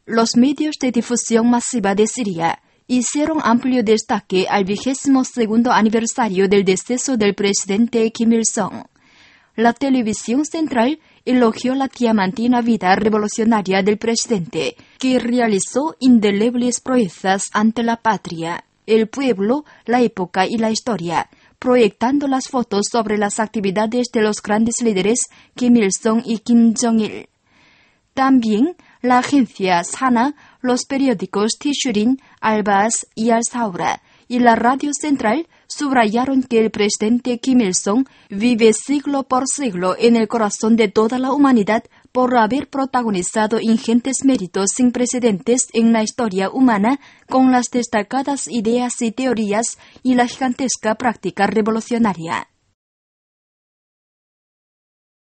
Los medios de difusión masiva de Siria hicieron amplio destaque al 22º aniversario del deceso del presidente Kim Il-sung. La televisión central elogió la diamantina vida revolucionaria del presidente, que realizó indelebles proezas ante la patria, el pueblo, la época y la historia, proyectando las fotos sobre las actividades de los grandes líderes Kim Il-sung y Kim Jong-il. También la agencia Sana, los periódicos Tishurin, Al-Baas y Al-Saura y la radio central subrayaron que el presidente Kim Il-sung vive siglo por siglo en el corazón de toda la humanidad por haber protagonizado ingentes méritos sin precedentes en la historia humana con las destacadas ideas y teorías y la gigantesca práctica revolucionaria.